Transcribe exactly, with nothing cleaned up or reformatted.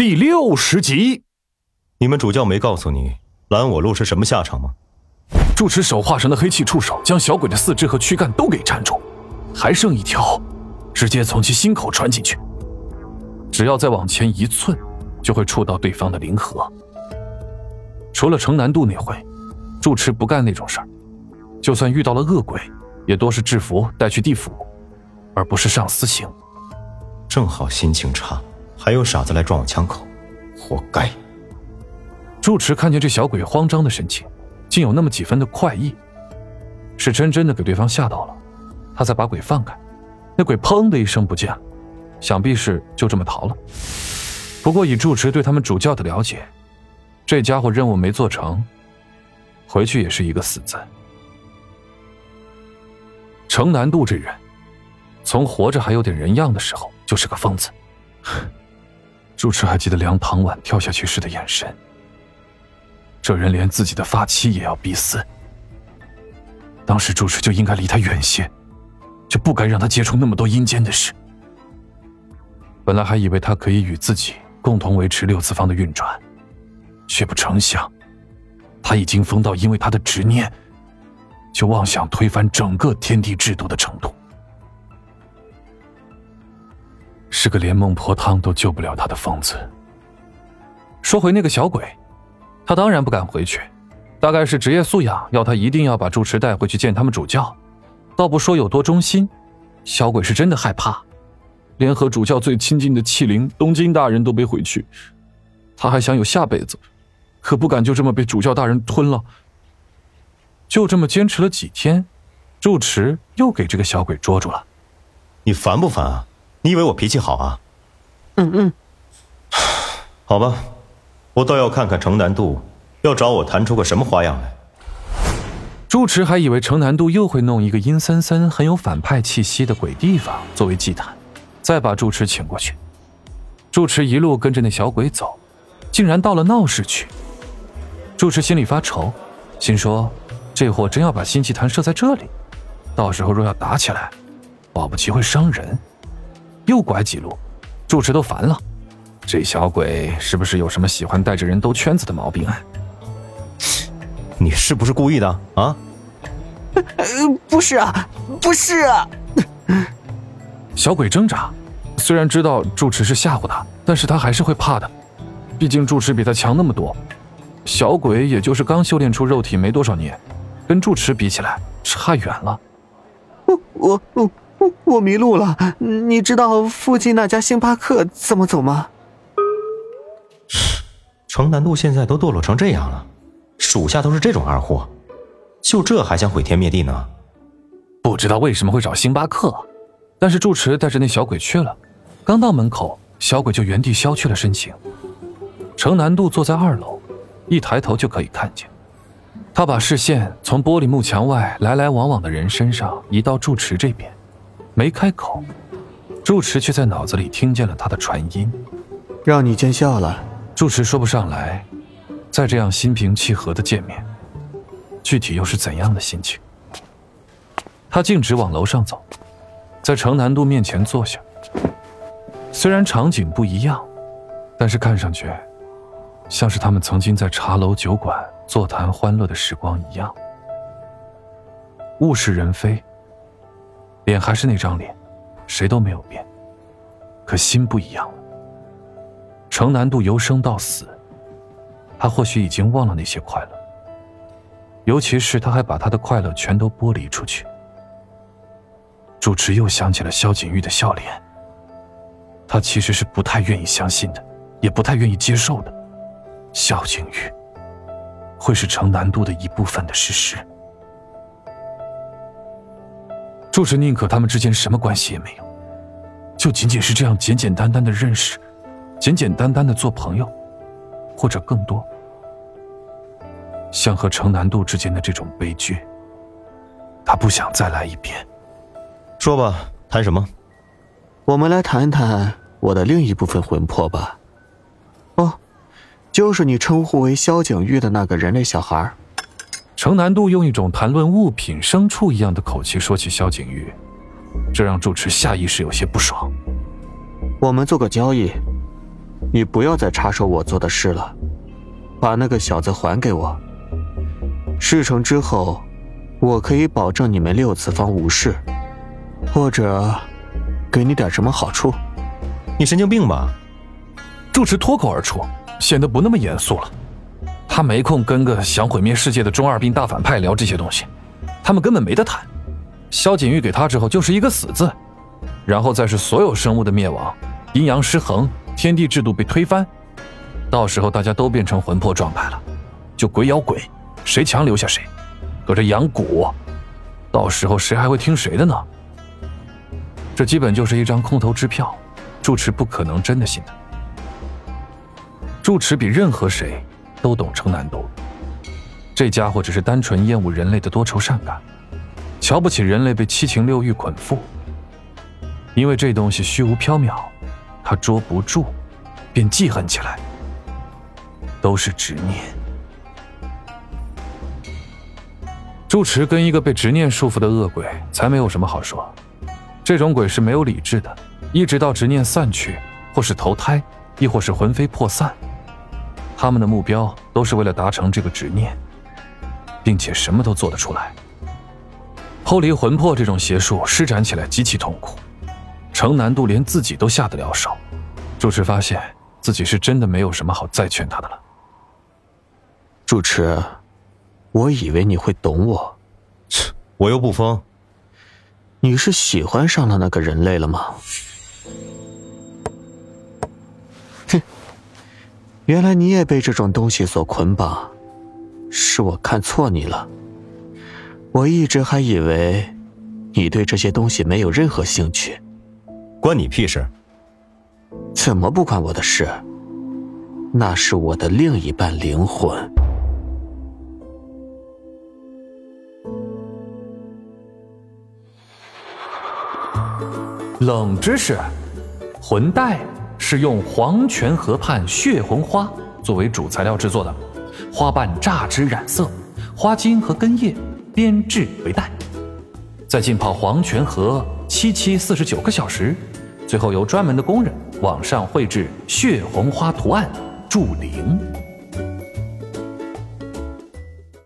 第六十集。 你们主教没告诉你拦我路是什么下场吗？ 住持手画上的黑气触手将小鬼的四肢和躯干都给缠住，还剩一条直接从其心口穿进去，只要再往前一寸就会触到对方的灵核。除了城南渡那回，住持不干那种事儿，就算遇到了恶鬼也多是制服带去地府，而不是上私刑。 正好心情差，还有傻子来撞我枪口，活该。 住持看见这小鬼慌张的神情，竟有那么几分的快意，是真真的给对方吓到了，他才把鬼放开。那鬼砰的一声不见了，想必是就这么逃了。不过以住持对他们主教的了解，这家伙任务没做成，回去也是一个死字。城南渡这人，从活着还有点人样的时候就是个疯子。住持还记得梁唐婉跳下去时的眼神，这人连自己的发妻也要逼死，当时住持就应该离他远些，就不该让他接触那么多阴间的事。本来还以为他可以与自己共同维持六次方的运转，却不成想他已经疯到因为他的执念就妄想推翻整个天地制度的程度，是个连孟婆汤都救不了他的疯子。说回那个小鬼，他当然不敢回去，大概是职业素养要他一定要把住持带回去见他们主教，倒不说有多忠心，小鬼是真的害怕，连和主教最亲近的器灵东京大人都没回去，他还想有下辈子，可不敢就这么被主教大人吞了。就这么坚持了几天，住持又给这个小鬼捉住了。 你烦不烦啊？你以为我脾气好啊？ 嗯嗯， 好吧，我倒要看看城南渡要找我弹出个什么花样来。 住持还以为城南渡又会弄一个阴森森很有反派气息的鬼地方作为祭坛，再把住持请过去。住持一路跟着那小鬼走，竟然到了闹市去。住持心里发愁，心说这货真要把新祭坛设在这里，到时候若要打起来，保不齐会伤人。又拐几路，住持都烦了，这小鬼是不是有什么喜欢带着人兜圈子的毛病啊？ 你是不是故意的啊？ 呃，不是啊，不是啊。 小鬼挣扎，虽然知道住持是吓唬他，但是他还是会怕的，毕竟住持比他强那么多。小鬼也就是刚修炼出肉体没多少年，跟住持比起来差远了。 我我我我我迷路了，你知道附近那家星巴克怎么走吗？ 城南渡现在都堕落成这样了，属下都是这种二货，就这还想毁天灭地呢？ 不知道为什么会找星巴克，但是住持带着那小鬼去了。刚到门口，小鬼就原地消去了身形。城南渡坐在二楼，一抬头就可以看见，他把视线从玻璃幕墙外来来往往的人身上移到住持这边，没开口，住持却在脑子里听见了他的传音。 让你见笑了。 住持说不上来，再这样心平气和的见面，具体又是怎样的心情？他径直往楼上走，在城南渡面前坐下。虽然场景不一样，但是看上去像是他们曾经在茶楼酒馆座谈欢乐的时光一样。物是人非，脸还是那张脸，谁都没有变，可心不一样了。城南渡由生到死，他或许已经忘了那些快乐，尤其是他还把他的快乐全都剥离出去。主持又想起了萧景玉的笑脸，他其实是不太愿意相信的，也不太愿意接受的。萧景玉会是城南渡的一部分的事实。主持宁可他们之间什么关系也没有，就仅仅是这样简简单单的认识，简简单单的做朋友，或者更多。像和城南渡之间的这种悲剧，他不想再来一遍。 说吧，谈什么？ 我们来谈谈我的另一部分魂魄吧。哦，就是你称呼为萧景玉的那个人类小孩。 城南渡用一种谈论物品牲畜一样的口气说起萧景玉，这让住持下意识有些不爽。 我们做个交易， 你不要再插手我做的事了，把那个小子还给我。事成之后，我可以保证你们六次方无事，或者给你点什么好处。 你神经病吧？ 住持脱口而出，显得不那么严肃了。他没空跟个想毁灭世界的中二病大反派聊这些东西，他们根本没得谈。萧景玉给他之后就是一个死字，然后再是所有生物的灭亡，阴阳失衡，天地制度被推翻，到时候大家都变成魂魄状态了，就鬼咬鬼，谁强留下谁，搁这养蛊，到时候谁还会听谁的呢？这基本就是一张空头支票，住持不可能真的信的。住持比任何谁都懂程南都，这家伙只是单纯厌恶人类的多愁善感，瞧不起人类被七情六欲捆缚。因为这东西虚无缥缈，他捉不住，便记恨起来，都是执念。住持跟一个被执念束缚的恶鬼才没有什么好说，这种鬼是没有理智的，一直到执念散去，或是投胎，亦或是魂飞魄散，他们的目标都是为了达成这个执念，并且什么都做得出来。剖离魂魄这种邪术施展起来极其痛苦，程南度连自己都下得了手。住持发现自己是真的没有什么好再劝他的了。 住持，我以为你会懂我。 切，我又不疯。 你是喜欢上了那个人类了吗？哼，原来你也被这种东西所捆绑，是我看错你了。我一直还以为你对这些东西没有任何兴趣。 关你屁事？ 怎么不关我的事？那是我的另一半灵魂。 冷知识，魂带是用黄泉河畔血魂花作为主材料制作的，花瓣榨汁染色，花茎和根叶编制为带，再浸泡黄泉河七七四十九个小时，最后由专门的工人往上绘制血魂花图案，铸灵。